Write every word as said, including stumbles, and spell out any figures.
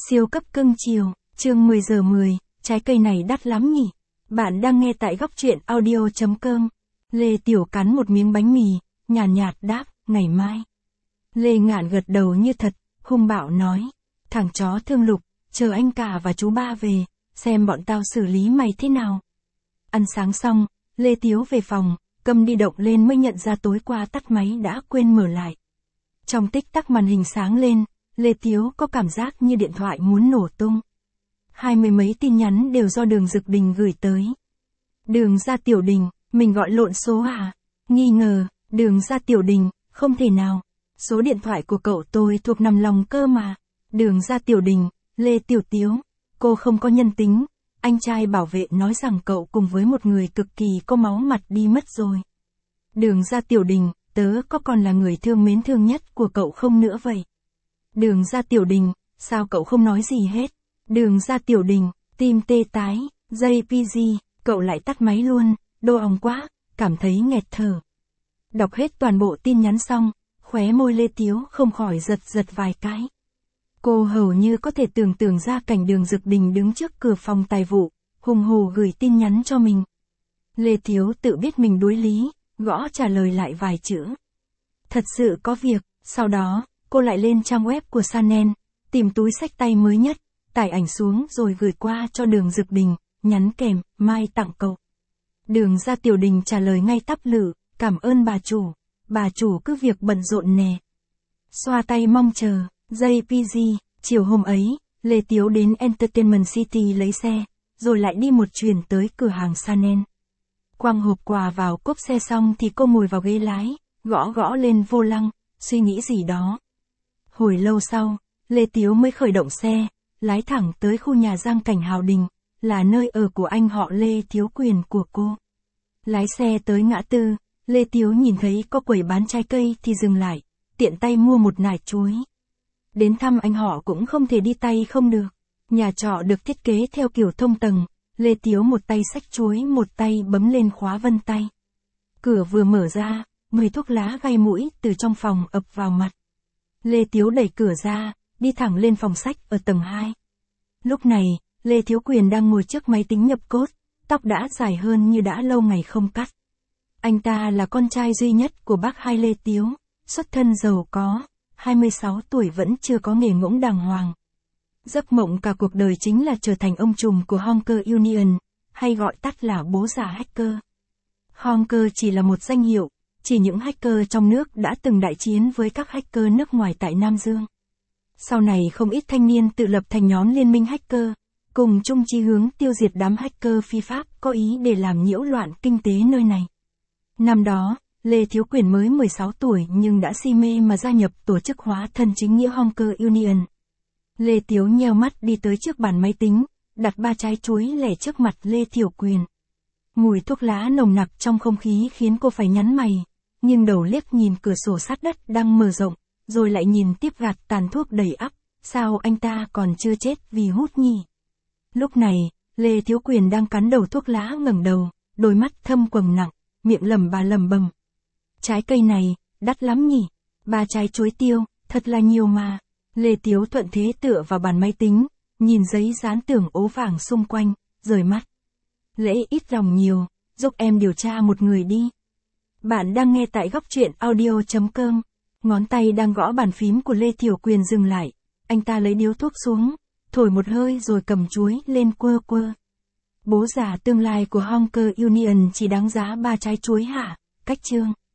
Siêu cấp cưng chiều, chương mười giờ mười, trái cây này đắt lắm nhỉ? Bạn đang nghe tại góc truyện audio.com. Lê Tiểu cắn một miếng bánh mì, nhàn nhạt, nhạt đáp, ngày mai. Lê Ngạn gật đầu như thật, hung bạo nói. Thằng chó thương lục, chờ anh cả và chú ba về, xem bọn tao xử lý mày thế nào. Ăn sáng xong, Lê Tiếu về phòng, cầm đi động lên mới nhận ra tối qua tắt máy đã quên mở lại. Trong tích tắc màn hình sáng lên, Lê Tiếu có cảm giác như điện thoại muốn nổ tung. Hai mươi mấy tin nhắn đều do Đường Dực Đình gửi tới. Đường Gia Tiểu Đình, mình gọi lộn số à? Nghi ngờ, Đường Gia Tiểu Đình, không thể nào. Số điện thoại của cậu tôi thuộc nằm lòng cơ mà. Đường Gia Tiểu Đình, Lê Tiểu Tiếu, cô không có nhân tính. Anh trai bảo vệ nói rằng cậu cùng với một người cực kỳ có máu mặt đi mất rồi. Đường Gia Tiểu Đình, tớ có còn là người thương mến thương nhất của cậu không nữa vậy? Đường Gia Tiểu Đình, sao cậu không nói gì hết? Đường Gia Tiểu Đình, tim tê tái, jê pê giê, cậu lại tắt máy luôn, đô òng quá, cảm thấy nghẹt thở. Đọc hết toàn bộ tin nhắn xong, khóe môi Lê Tiếu không khỏi giật giật vài cái. Cô hầu như có thể tưởng tượng ra cảnh Đường Dực Đình đứng trước cửa phòng tài vụ, hùng hổ gửi tin nhắn cho mình. Lê Tiếu tự biết mình đối lý, gõ trả lời lại vài chữ. Thật sự có việc, sau đó, cô lại lên trang web của Chanel, tìm túi xách tay mới nhất, tải ảnh xuống rồi gửi qua cho Đường Dực Đình, nhắn kèm, mai tặng cậu. Đường Gia Tiểu Đình trả lời ngay tắp lự, cảm ơn bà chủ, bà chủ cứ việc bận rộn nè. Xoa tay mong chờ, jê pê giê, chiều hôm ấy, Lê Tiếu đến Entertainment City lấy xe, rồi lại đi một chuyến tới cửa hàng Chanel. Quăng hộp quà vào cốp xe xong thì cô ngồi vào ghế lái, gõ gõ lên vô lăng, suy nghĩ gì đó. Hồi lâu sau, Lê Tiếu mới khởi động xe, lái thẳng tới khu nhà Giang Cảnh Hào Đình, là nơi ở của anh họ Lê Thiếu Quyền của cô. Lái xe tới ngã tư, Lê Tiếu nhìn thấy có quầy bán trái cây thì dừng lại, tiện tay mua một nải chuối. Đến thăm anh họ cũng không thể đi tay không được. Nhà trọ được thiết kế theo kiểu thông tầng, Lê Tiếu một tay xách chuối một tay bấm lên khóa vân tay. Cửa vừa mở ra, mùi thuốc lá gây mũi từ trong phòng ập vào mặt. Lê Tiếu đẩy cửa ra, đi thẳng lên phòng sách ở tầng hai. Lúc này, Lê Thiếu Quyền đang ngồi trước máy tính nhập code, tóc đã dài hơn như đã lâu ngày không cắt. Anh ta là con trai duy nhất của bác hai Lê Tiếu, xuất thân giàu có, hai mươi sáu tuổi vẫn chưa có nghề ngỗng đàng hoàng. Giấc mộng cả cuộc đời chính là trở thành ông trùm của Hacker Union, hay gọi tắt là bố già hacker. Hacker chỉ là một danh hiệu, chỉ những hacker trong nước đã từng đại chiến với các hacker nước ngoài tại Nam Dương. Sau này không ít thanh niên tự lập thành nhóm liên minh hacker, cùng chung chí hướng tiêu diệt đám hacker phi pháp có ý để làm nhiễu loạn kinh tế nơi này. Năm đó, Lê Thiếu Quyền mới mười sáu tuổi nhưng đã si mê mà gia nhập tổ chức hóa thân chính nghĩa Hacker Union. Lê Tiếu nheo mắt đi tới trước bàn máy tính, đặt ba trái chuối lẻ trước mặt Lê Tiểu Quyền. Mùi thuốc lá nồng nặc trong không khí khiến cô phải nhắn mày, nhưng đầu liếc nhìn cửa sổ sát đất đang mở rộng, rồi lại nhìn tiếp gạt tàn thuốc đầy ắp, sao anh ta còn chưa chết vì hút nhỉ? Lúc này, Lê Thiếu Quyền đang cắn đầu thuốc lá ngẩng đầu, đôi mắt thâm quầng nặng, miệng lẩm bà lẩm bẩm. Trái cây này, đắt lắm nhỉ? Ba trái chuối tiêu, thật là nhiều mà. Lê Tiếu thuận thế tựa vào bàn máy tính, nhìn giấy dán tường ố vàng xung quanh, rời mắt. Lễ ít lòng nhiều, giúp em điều tra một người đi. Bạn đang nghe tại góc truyện audio.com. Ngón tay đang gõ bàn phím của Lê Tiểu Quyền dừng lại, anh ta lấy điếu thuốc xuống, thổi một hơi rồi cầm chuối lên quơ quơ. Bố già tương lai của Hacker Union chỉ đáng giá ba trái chuối hả? Cách chương.